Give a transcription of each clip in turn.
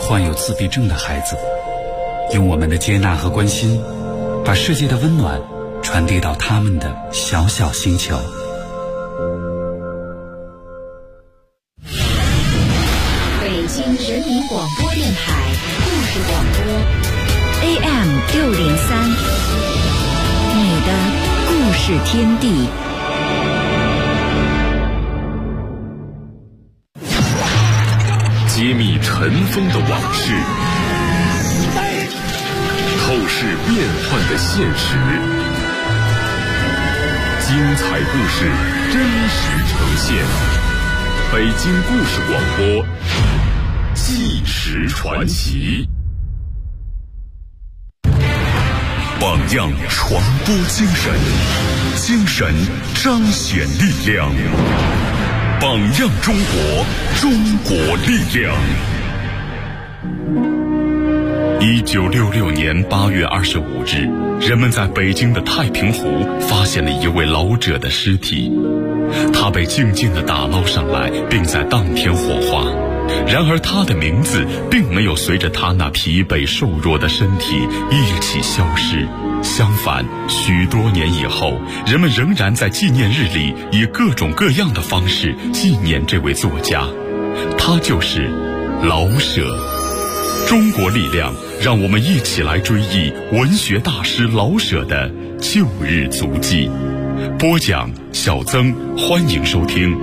患有自闭症的孩子，用我们的接纳和关心，把世界的温暖传递到他们的小小星球。 北京人民广播电台故事广播 AM603，你的故事天地。 揭秘尘封的往事，透视变幻的现实，精彩故事真实呈现。北京故事广播，纪实传奇。榜样传播精神，精神彰显力量。榜样中国，中国力量。1966年8月25日，人们在北京的太平湖发现了一位老者的尸体，他被静静地打捞上来，并在当天火化。然而他的名字并没有随着他那疲惫瘦弱的身体一起消失，相反，许多年以后，人们仍然在纪念日里以各种各样的方式纪念这位作家，他就是老舍。中国力量，让我们一起来追忆文学大师老舍的旧日足迹。播讲小曾，欢迎收听。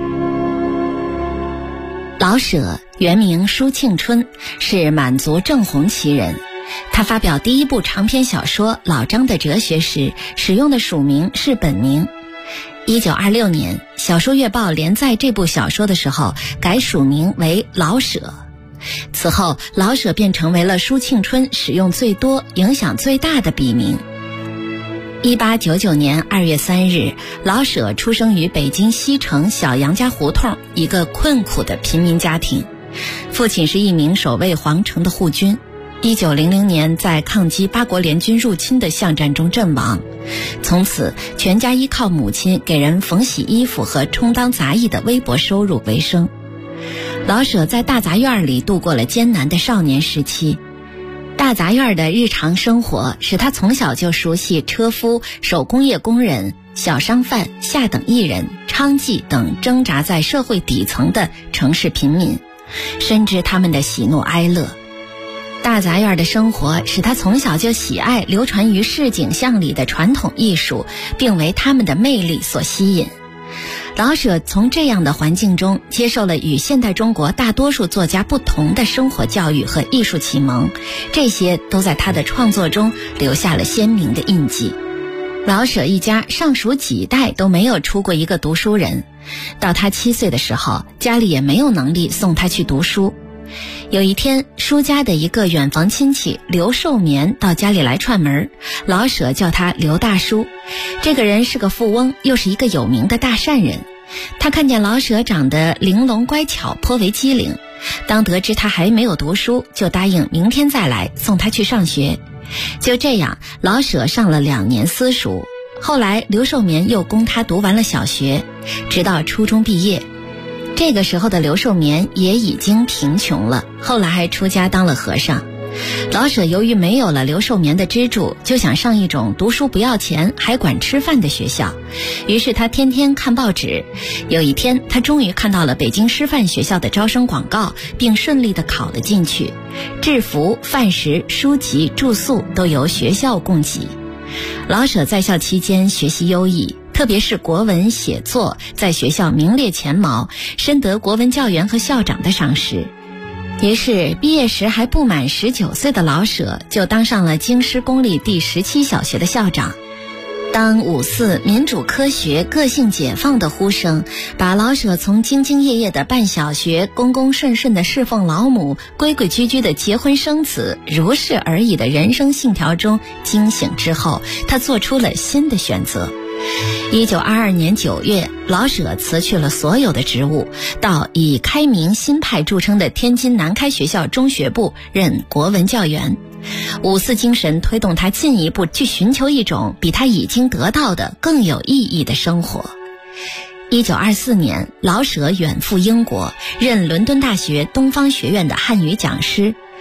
老舍原名舒庆春，是满族正红旗人。他发表第一部长篇小说《老张的哲学》时，使用的署名是本名。1926年，小说月报连载这部小说的时候，改署名为老舍。此后，老舍便成为了舒庆春使用最多、影响最大的笔名。1899年2月3日，老舍出生于北京西城小杨家胡同一个困苦的贫民家庭，父亲是一名守卫皇城的护军。1900年，在抗击八国联军入侵的巷战中阵亡，从此全家依靠母亲给人缝洗衣服和充当杂役的微薄收入为生。老舍在大杂院里度过了艰难的少年时期。大杂院的日常生活使他从小就熟悉车夫、手工业工人、小商贩、下等艺人、娼妓等挣扎在社会底层的城市贫民，深知他们的喜怒哀乐。大杂院的生活使他从小就喜爱流传于市井巷里的传统艺术，并为他们的魅力所吸引。老舍从这样的环境中接受了与现代中国大多数作家不同的生活教育和艺术启蒙，这些都在他的创作中留下了鲜明的印记。老舍一家上属几代都没有出过一个读书人，到他7岁的时候，家里也没有能力送他去读书。有一天，舒家的一个远房亲戚刘寿绵到家里来串门，老舍叫他刘大叔。这个人是个富翁，又是一个有名的大善人。他看见老舍长得玲珑乖巧，颇为机灵，当得知他还没有读书，就答应明天再来送他去上学。就这样，老舍上了2年私塾，后来刘寿绵又供他读完了小学，直到初中毕业。这个时候的刘寿绵也已经贫穷了，后来还出家当了和尚。老舍由于没有了刘寿绵的资助，就想上一种读书不要钱还管吃饭的学校，于是他天天看报纸。有一天，他终于看到了北京师范学校的招生广告，并顺利地考了进去。制服、饭食、书籍、住宿都由学校供给。老舍在校期间学习优异，特别是国文写作在学校名列前茅，深得国文教员和校长的赏识。于是毕业时还不满19岁的老舍就当上了京师公立第17小学的校长。当5·4民主科学个性解放的呼声把老舍从兢兢业业的办小学、公公顺顺的侍奉老母、规规矩矩的结婚生子、如是而已的人生信条中惊醒之后，他做出了新的选择。1922年9月，老舍辞去了所有的职务，到以开明新派著称的天津南开学校中学部任国文教员。5·4精神推动他进一步去寻求一种比他已经得到的更有意义的生活。1924年，老舍远赴英国，任伦敦大学东方学院的汉语讲师。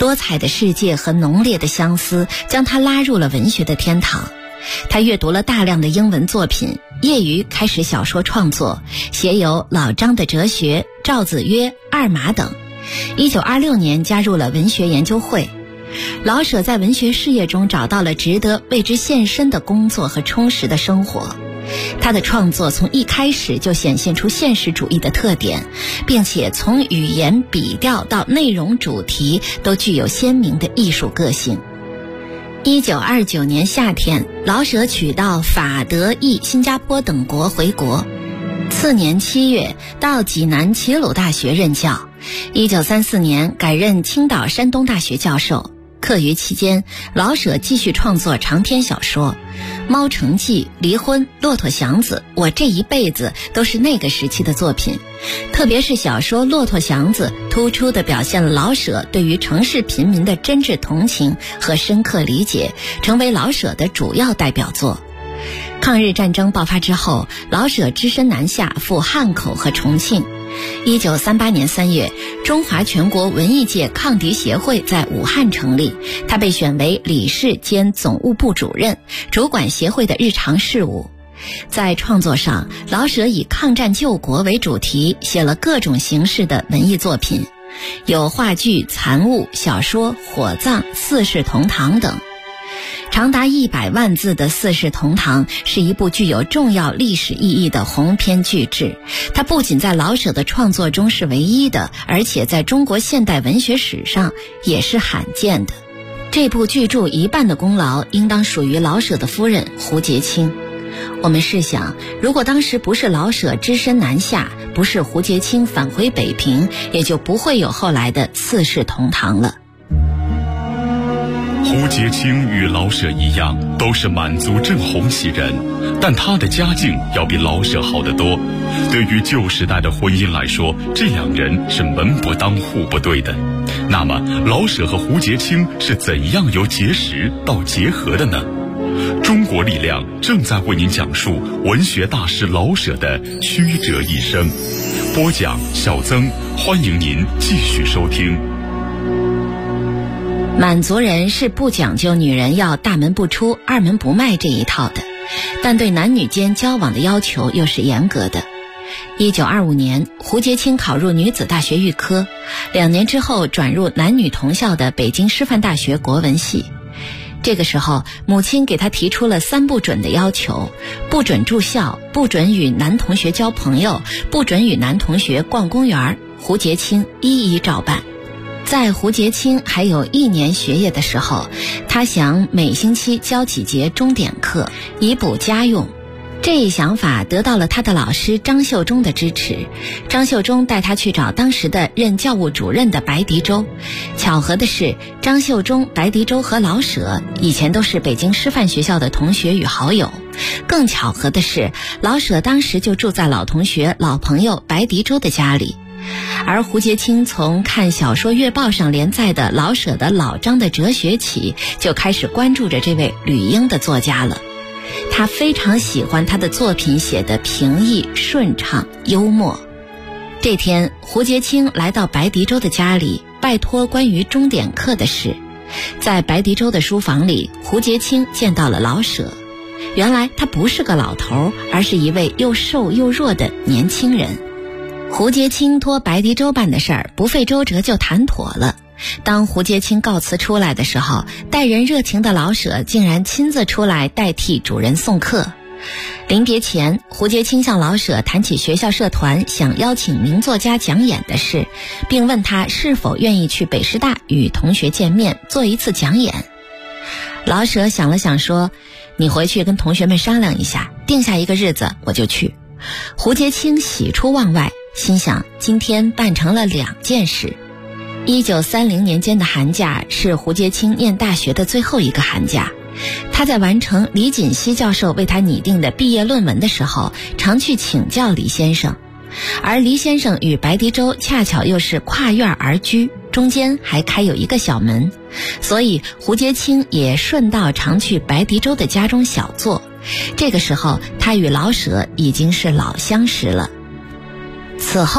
多彩的世界和浓烈的相思将他拉入了文学的天堂。他阅读了大量的英文作品，业余开始小说创作，写有《老张的哲学》《赵子曰》《二马》等。1926年加入了文学研究会。老舍在文学事业中找到了值得为之献身的工作和充实的生活。他的创作从一开始就显现出现实主义的特点，并且从语言笔调到内容主题都具有鲜明的艺术个性。1929年夏天，老舍取到法、德、意、新加坡等国回国。次年7月，到济南齐鲁大学任教。1934年改任青岛山东大学教授。课余期间，老舍继续创作长篇小说，《猫城记》、《离婚》、《骆驼祥子》、《我这一辈子》都是那个时期的作品。特别是小说《骆驼祥子》突出地表现了老舍对于城市贫民的真挚同情和深刻理解，成为老舍的主要代表作。抗日战争爆发之后，老舍只身南下赴汉口和重庆。1938年3月，中华全国文艺界抗敌协会在武汉成立，他被选为理事兼总务部主任，主管协会的日常事务。在创作上，老舍以抗战救国为主题，写了各种形式的文艺作品，有话剧、残物、小说、火葬、四世同堂等。长达100万字的《四世同堂》是一部具有重要历史意义的鸿篇巨制，它不仅在老舍的创作中是唯一的，而且在中国现代文学史上也是罕见的。这部巨著一半的功劳应当属于老舍的夫人胡洁清。我们试想，如果当时不是老舍只身南下，不是胡洁清返回北平，也就不会有后来的《四世同堂》了。 胡洁清与老舍一样，都是满族正红旗人，但他的家境要比老舍好得多。对于旧时代的婚姻来说，这两人是门不当户不对的。那么，老舍和胡洁清是怎样由结识到结合的呢？中国力量正在为您讲述文学大师老舍的曲折一生。播讲小曾，欢迎您继续收听。 满族人是不讲究女人要大门不出二门不迈这一套的，但对男女间交往的要求又是严格的。1925年，胡洁清考入女子大学预科，2年之后转入男女同校的北京师范大学国文系。这个时候，母亲给他提出了3不准的要求：不准住校，不准与男同学交朋友，不准与男同学逛公园。胡洁清一一照办。在胡洁清还有1年学业的时候，他想每星期教几节钟点课，以补家用。这一想法得到了他的老师张秀忠的支持。张秀忠带他去找当时的任教务主任的白迪洲。巧合的是，张秀忠、白迪洲和老舍以前都是北京师范学校的同学与好友。更巧合的是，老舍当时就住在老同学、老朋友白迪洲的家里。而胡洁清从看小说月报上连载的老舍的《老张的哲学》起，就开始关注着这位旅英的作家了。他非常喜欢他的作品写得平易、顺畅、幽默。这天，胡洁清来到白迪洲的家里，拜托关于钟点课的事。在白迪洲的书房里，胡洁清见到了老舍。原来他不是个老头，而是一位又瘦又弱的年轻人。胡洁清托白迪洲办的事儿，不费周折就谈妥了。当胡洁清告辞出来的时候，待人热情的老舍竟然亲自出来代替主人送客。临别前，胡洁清向老舍谈起学校社团想邀请名作家讲演的事，并问他是否愿意去北师大与同学见面，做一次讲演。老舍想了想说：“你回去跟同学们商量一下，定下一个日子我就去。”胡洁清喜出望外，心想今天办成了2件事。1930年间的寒假是胡洁清念大学的最后一个寒假。他在完成李锦熙教授为他拟定的毕业论文的时候，常去请教李先生。而黎先生与白迪洲恰巧又是跨院而居，中间还开有一个小门，所以胡洁清也顺道常去白迪洲的家中小坐。这个时候，他与老舍已经是老相识了。此后，白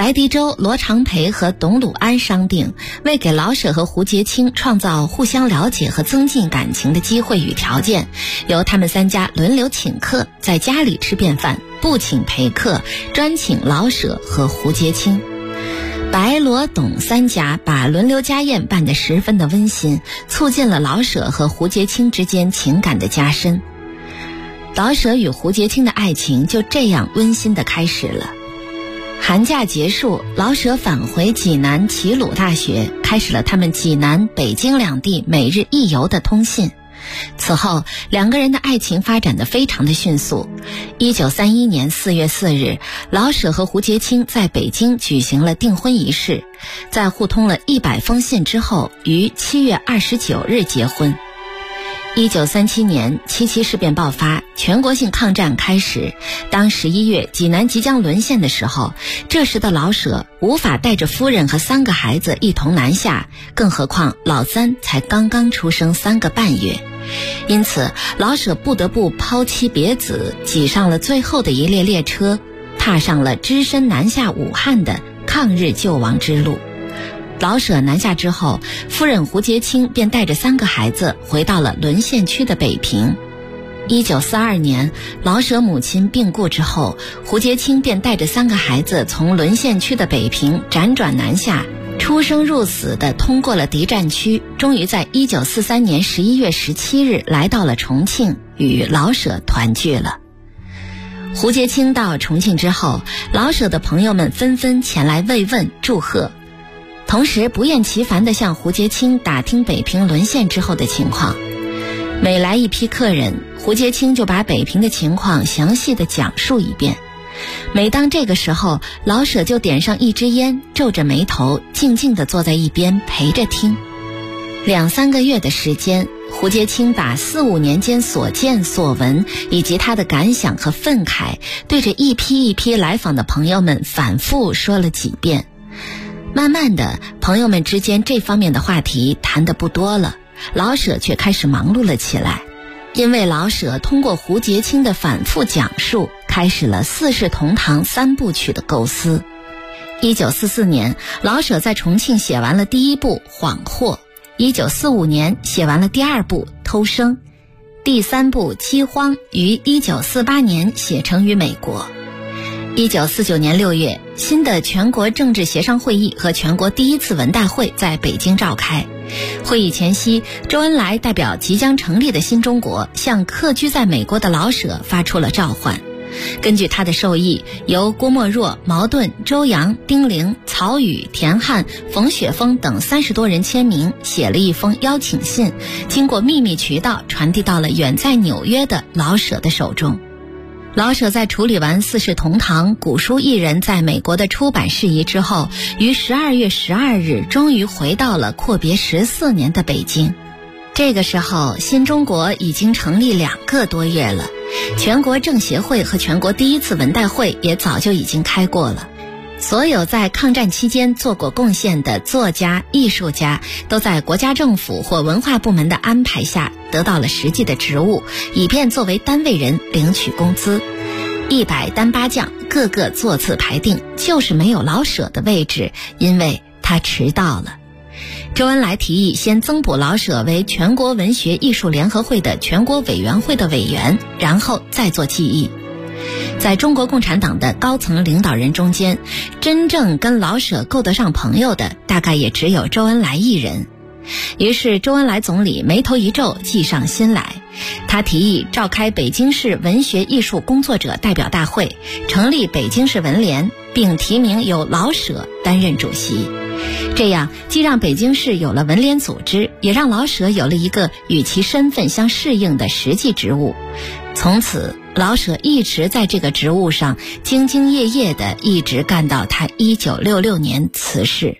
白迪洲、罗长培和董鲁安商定，为给老舍和胡杰清创造互相了解和增进感情的机会与条件，由他们3家轮流请客，在家里吃便饭，不请陪客，专请老舍和胡杰清。白罗董3家把轮流家宴办得十分的温馨，促进了老舍和胡杰清之间情感的加深。老舍与胡杰清的爱情就这样温馨地开始了。寒假结束，老舍返回济南齐鲁大学，开始了他们济南、北京两地每日一游的通信。此后2个人的爱情发展得非常的迅速。1931年4月4日，老舍和胡杰清在北京举行了订婚仪式，在互通了100封信之后，于7月29日结婚。1937年七七事变爆发，全国性抗战开始。当11月济南即将沦陷的时候，这时的老舍无法带着夫人和3个孩子一同南下，更何况老三才刚刚出生3个半月。因此老舍不得不抛妻别子，挤上了最后的一列列车，踏上了只身南下武汉的抗日救亡之路。老舍南下之后，夫人胡杰清便带着3个孩子回到了沦陷区的北平。1942年，老舍母亲病故之后，胡杰清便带着3个孩子从沦陷区的北平辗转南下，出生入死地通过了敌占区，终于在1943年11月17日来到了重庆，与老舍团聚了。胡杰清到重庆之后，老舍的朋友们纷纷前来慰问祝贺，同时不厌其烦地向胡杰清打听北平沦陷之后的情况。每来一批客人，胡杰清就把北平的情况详细地讲述一遍。每当这个时候，老舍就点上一支烟，皱着眉头，静静地坐在一边陪着听。2-3个月的时间，胡杰清把4、5年间所见所闻以及他的感想和愤慨，对着一批一批来访的朋友们反复说了几遍。慢慢的，朋友们之间这方面的话题谈得不多了，老舍却开始忙碌了起来。因为老舍通过胡杰清的反复讲述，开始了四世同堂3部曲的构思。1944年，老舍在重庆写完了第1部《恍惑》，1945年写完了第2部《偷生》，第3部《饥荒》于1948年写成于美国。1949年6月，新的全国政治协商会议和全国第1次文代会在北京召开。会议前夕，周恩来代表即将成立的新中国，向客居在美国的老舍发出了召唤。根据他的授意，由郭沫若、茅盾、周扬、丁玲、曹禺、田汉、冯雪峰等30多人签名，写了一封邀请信，经过秘密渠道传递到了远在纽约的老舍的手中。老舍在处理完四世同堂、古书艺人在美国的出版事宜之后，于12月12日终于回到了阔别14年的北京。这个时候，新中国已经成立2个多月了，全国政协会和全国第1次文代会也早就已经开过了。所有在抗战期间做过贡献的作家、艺术家，都在国家政府或文化部门的安排下得到了实际的职务，以便作为单位人领取工资。100单8将，个个座次排定，就是没有老舍的位置，因为他迟到了。周恩来提议先增补老舍为全国文学艺术联合会的全国委员会的委员，然后再做记忆。在中国共产党的高层领导人中间，真正跟老舍够得上朋友的，大概也只有周恩来一人。于是周恩来总理眉头一皱，计上心来。他提议召开北京市文学艺术工作者代表大会，成立北京市文联，并提名由老舍担任主席。这样既让北京市有了文联组织，也让老舍有了一个与其身份相适应的实际职务。从此老舍一直在这个职务上兢兢业业地一直干到他1966年辞世。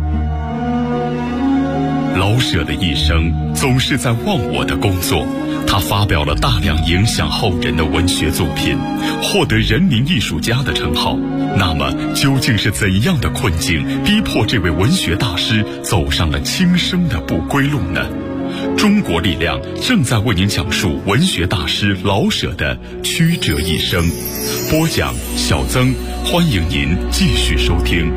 老舍的一生总是在忘我的工作，他发表了大量影响后人的文学作品，获得人民艺术家的称号。那么究竟是怎样的困境逼迫这位文学大师走上了轻生的不归路呢？ 中国力量正在为您讲述文学大师老舍的曲折一生。播讲小曾，欢迎您继续收听。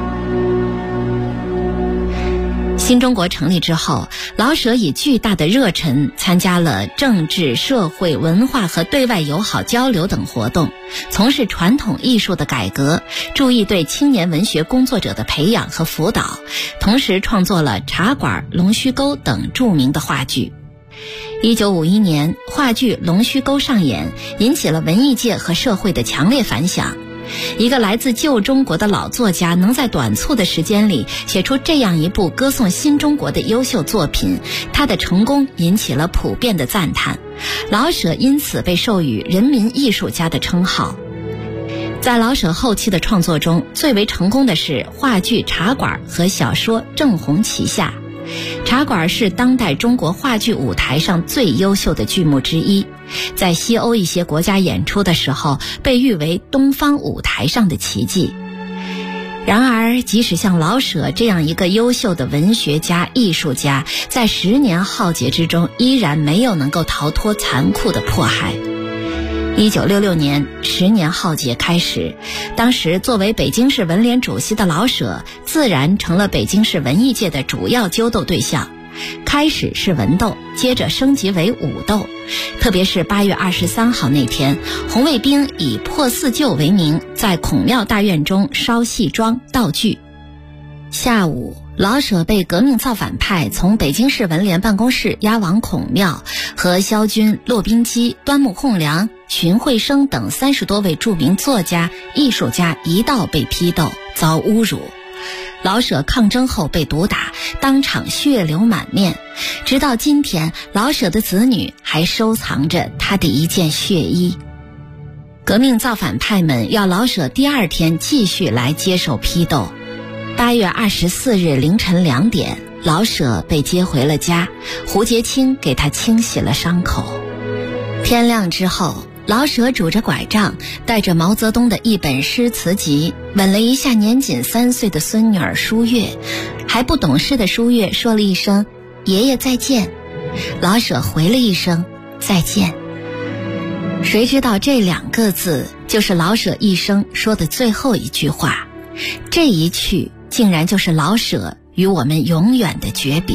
新中国成立之后，老舍以巨大的热忱参加了政治、社会、文化和对外友好交流等活动，从事传统艺术的改革，注意对青年文学工作者的培养和辅导，同时创作了《茶馆》《龙须沟》等著名的话剧。1951年，话剧《龙须沟》上演，引起了文艺界和社会的强烈反响。一个来自旧中国的老作家能在短促的时间里写出这样一部歌颂新中国的优秀作品，他的成功引起了普遍的赞叹，老舍因此被授予人民艺术家的称号。在老舍后期的创作中，最为成功的是话剧《茶馆》和小说《正红旗下》。茶馆是当代中国话剧舞台上最优秀的剧目之一，在西欧一些国家演出的时候被誉为东方舞台上的奇迹。然而，即使像老舍这样一个优秀的文学家、艺术家，在10年浩劫之中依然没有能够逃脱残酷的迫害。1966年，10年浩劫开始，当时作为北京市文联主席的老舍，自然成了北京市文艺界的主要揪斗对象。开始是文斗，接着升级为武斗。特别是8月23号那天，红卫兵以破四旧为名，在孔庙大院中烧戏装道具。下午，老舍被革命造反派从北京市文联办公室押往孔庙，和萧军、骆宾基、端木蕻良、荀慧生等30多位著名作家、艺术家一道被批斗，遭侮辱。老舍抗争后被毒打，当场血流满面。直到今天，老舍的子女还收藏着他的一件血衣。革命造反派们要老舍第2天继续来接受批斗。8月24日凌晨2点，老舍被接回了家，胡洁清给他清洗了伤口。天亮之后，老舍拄着拐杖，带着毛泽东的一本诗词集，吻了一下年仅3岁的孙女儿舒月。还不懂事的舒月说了一声“爷爷再见”，老舍回了一声“再见”。谁知道这2个字就是老舍一生说的最后一句话，这一去竟然就是老舍与我们永远的诀别。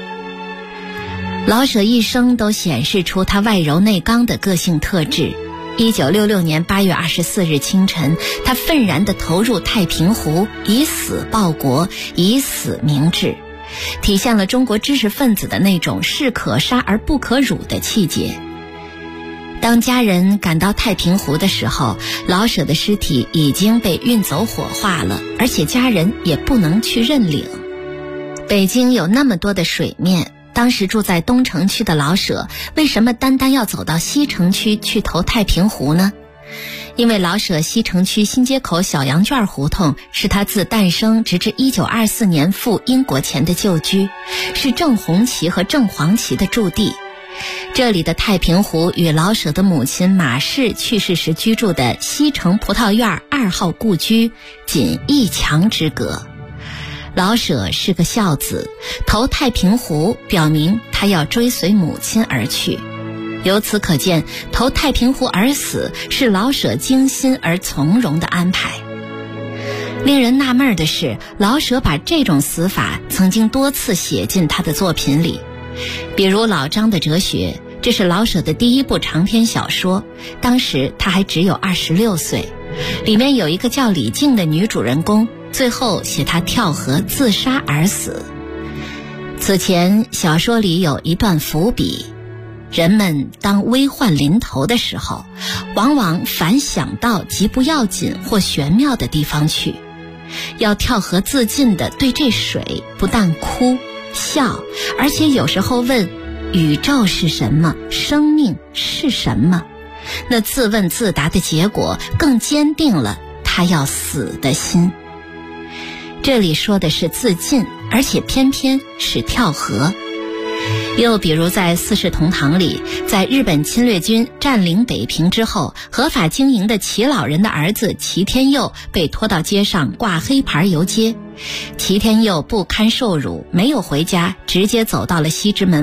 老舍一生都显示出他外柔内刚的个性特质。1966年8月24日清晨，他愤然地投入太平湖，以死报国，以死明志，体现了中国知识分子的那种士可杀而不可辱的气节。当家人赶到太平湖的时候，老舍的尸体已经被运走火化了，而且家人也不能去认领。北京有那么多的水面，当时住在东城区的老舍，为什么单单要走到西城区去投太平湖呢？因为老舍西城区新街口小羊圈胡同是他自诞生直至1924年赴英国前的旧居，是郑红旗和郑黄旗的驻地。这里的太平湖与老舍的母亲马氏去世时居住的西城葡萄院2号故居仅1墙之隔。老舍是个孝子，投太平湖表明他要追随母亲而去。由此可见，投太平湖而死是老舍精心而从容的安排。令人纳闷的是，老舍把这种死法曾经多次写进他的作品里。比如《老张的哲学》，这是老舍的第1部长篇小说，当时他还只有26岁。里面有一个叫李静的女主人公，最后写她跳河自杀而死。此前小说里有一段伏笔，人们当危患临头的时候，往往反想到极不要紧或玄妙的地方去。要跳河自尽的对这水不但哭笑，而且有时候问宇宙是什么，生命是什么。那自问自答的结果更坚定了他要死的心。这里说的是自尽，而且偏偏是跳河。又比如在《四世同堂》里，在日本侵略军占领北平之后，合法经营的齐老人的儿子齐天佑被拖到街上挂黑牌游街。齐天佑不堪受辱，没有回家，直接走到了西直门外，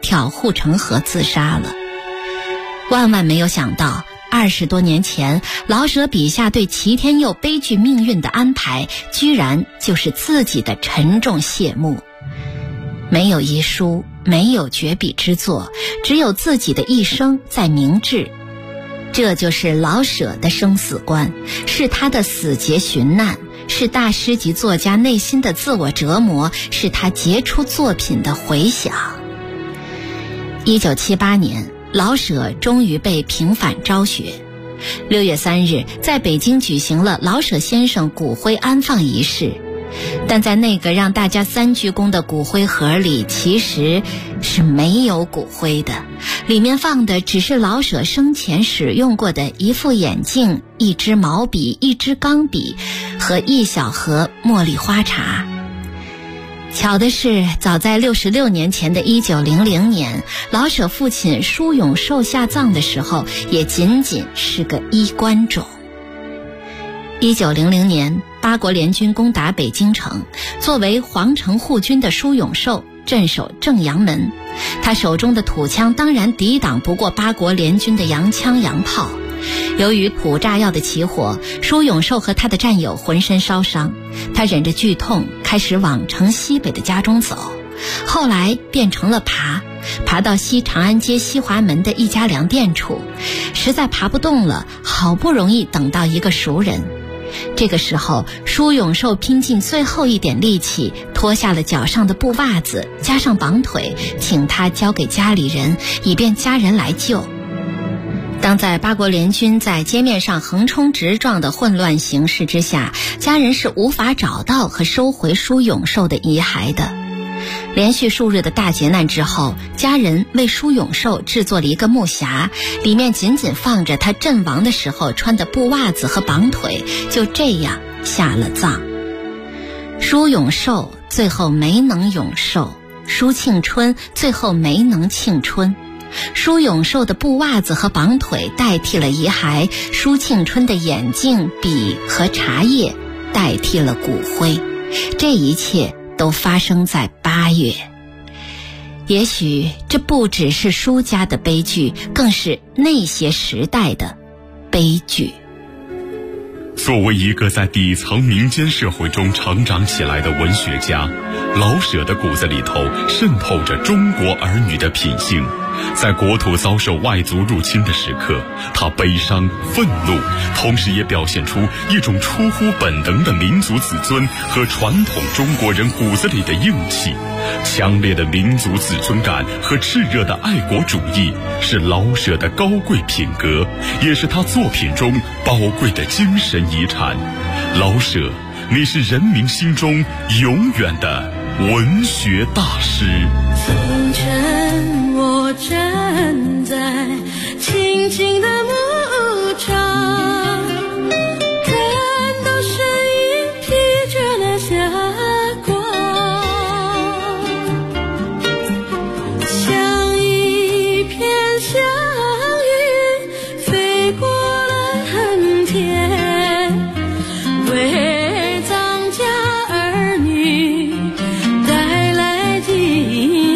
跳护城河自杀了。万万没有想到，20多年前老舍笔下对齐天佑悲剧命运的安排，居然就是自己的沉重谢幕。没有遗书，没有绝笔之作，只有自己的一生在明志。这就是老舍的生死观，是他的死结寻难，是大师级作家内心的自我折磨，是他杰出作品的回响。1978年，老舍终于被平反昭雪。6月3日，在北京举行了老舍先生骨灰安放仪式。但在那个让大家3鞠躬的骨灰盒里，其实是没有骨灰的，里面放的只是老舍生前使用过的一副眼镜、一支毛笔、一支钢笔和一小盒茉莉花茶。巧的是，早在66年前的1900年，老舍父亲舒永寿下葬的时候，也仅仅是个衣冠冢。1900年，八国联军攻打北京城，作为皇城护军的舒永寿镇守正阳门，他手中的土枪当然抵挡不过八国联军的洋枪洋炮。由于土炸药的起火，舒永寿和他的战友浑身烧伤，他忍着剧痛开始往城西北的家中走，后来变成了爬到西长安街西华门的一家粮店处，实在爬不动了，好不容易等到一个熟人。这个时候，舒永寿拼尽最后一点力气，脱下了脚上的布袜子，加上绑腿，请他交给家里人，以便家人来救。当在八国联军在街面上横冲直撞的混乱形势之下，家人是无法找到和收回舒永寿的遗骸的。连续数日的大劫难之后，家人为舒永寿制作了一个木匣，里面仅仅放着他阵亡的时候穿的布袜子和绑腿，就这样下了葬。舒永寿最后没能永寿，舒庆春最后没能庆春。舒永寿的布袜子和绑腿代替了遗骸，舒庆春的眼镜、笔和茶叶代替了骨灰。这一切都发生在8月。也许这不只是舒家的悲剧，更是那些时代的悲剧。 作为一个在底层民间社会中成长起来的文学家，老舍的骨子里头渗透着中国儿女的品性。在国土遭受外族入侵的时刻，他悲伤愤怒，同时也表现出一种出乎本能的民族自尊和传统中国人骨子里的硬气。强烈的民族自尊感和炽热的爱国主义是老舍的高贵品格，也是他作品中宝贵的精神遗产。老舍，你是人民心中永远的文学大师。 清晨我站在清静的牧场，看到身影披着了霞光，像一片祥云飞过了蓝天，为藏家儿女带来吉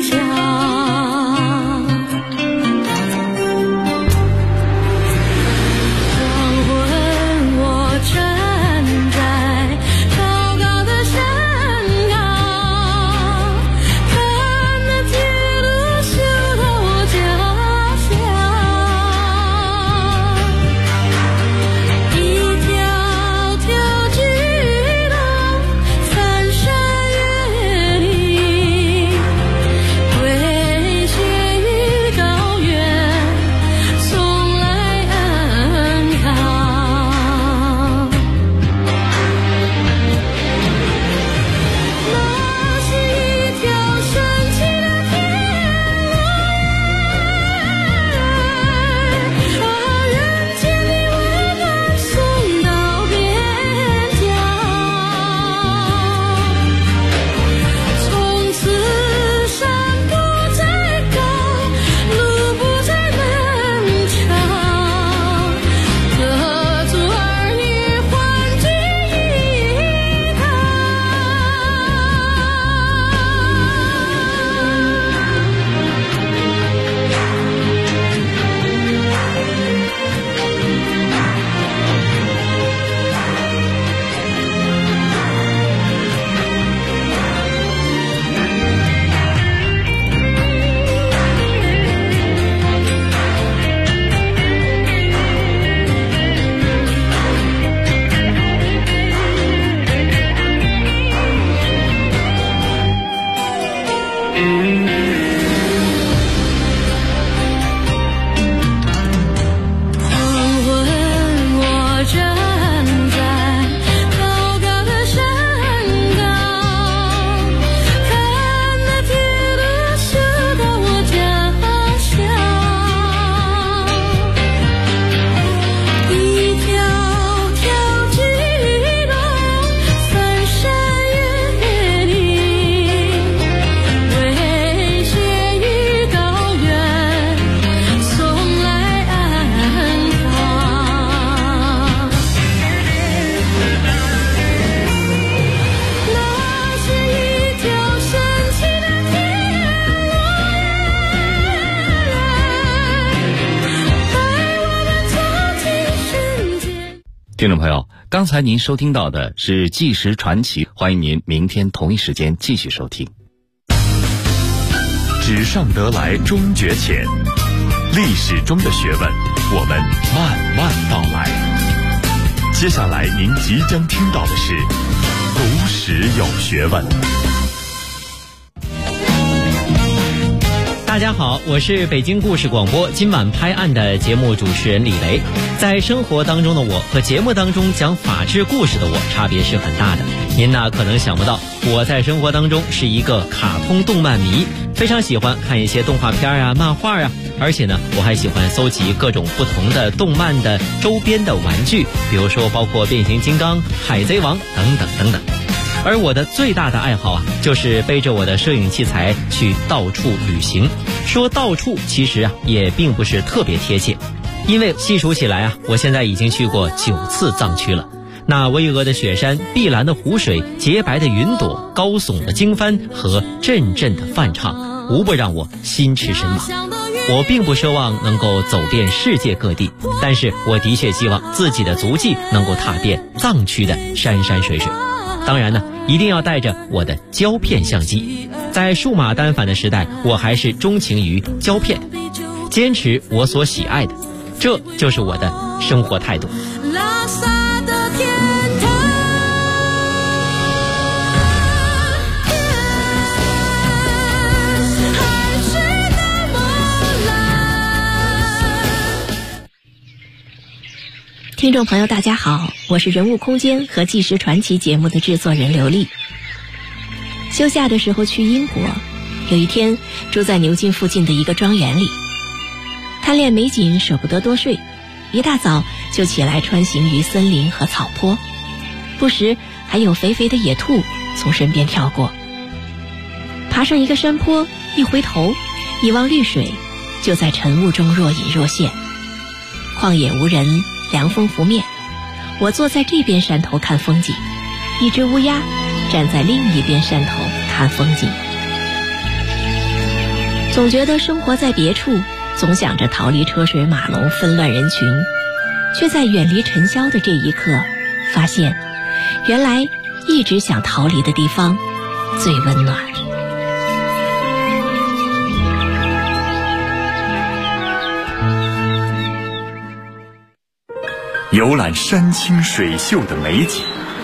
听众朋友，刚才您收听到的是纪实传奇，欢迎您明天同一时间继续收听。 纸上得来终觉浅，历史中的学问，我们慢慢道来。接下来您即将听到的是读史有学问。 大家好，我是北京故事广播今晚拍案的节目主持人李雷。在生活当中的我和节目当中讲法治故事的我差别是很大的。您呢可能想不到，我在生活当中是一个卡通动漫迷，非常喜欢看一些动画片啊、漫画啊，而且呢我还喜欢搜集各种不同的动漫的周边的玩具，比如说包括变形金刚、海贼王等等等等。而我的最大的爱好啊，就是背着我的摄影器材去到处旅行。说到处其实啊也并不是特别贴切，因为细数起来啊，我现在已经去过9次藏区了。那巍峨的雪山、碧蓝的湖水、洁白的云朵、高耸的经幡和阵阵的梵唱，无不让我心驰神往。我并不奢望能够走遍世界各地，但是我的确希望自己的足迹能够踏遍藏区的山山水水。当然呢，一定要带着我的胶片相机。在数码单反的时代，我还是钟情于胶片，坚持我所喜爱的，这就是我的生活态度。 拉萨的天堂，还是那么蓝。 听众朋友大家好，我是人物空间和纪实传奇节目的制作人刘丽。休假的时候去英国，有一天住在牛津附近的一个庄园里，贪恋美景舍不得多睡，一大早就起来穿行于森林和草坡，不时还有肥肥的野兔从身边跳过。爬上一个山坡，一回头一望绿水，就在晨雾中若隐若现。旷野无人，凉风拂面，我坐在这边山头看风景，一只乌鸦站在另一边山头看风景。总觉得生活在别处，总想着逃离车水马龙纷乱人群，却在远离尘嚣的这一刻，发现原来一直想逃离的地方最温暖。 游览山清水秀的美景，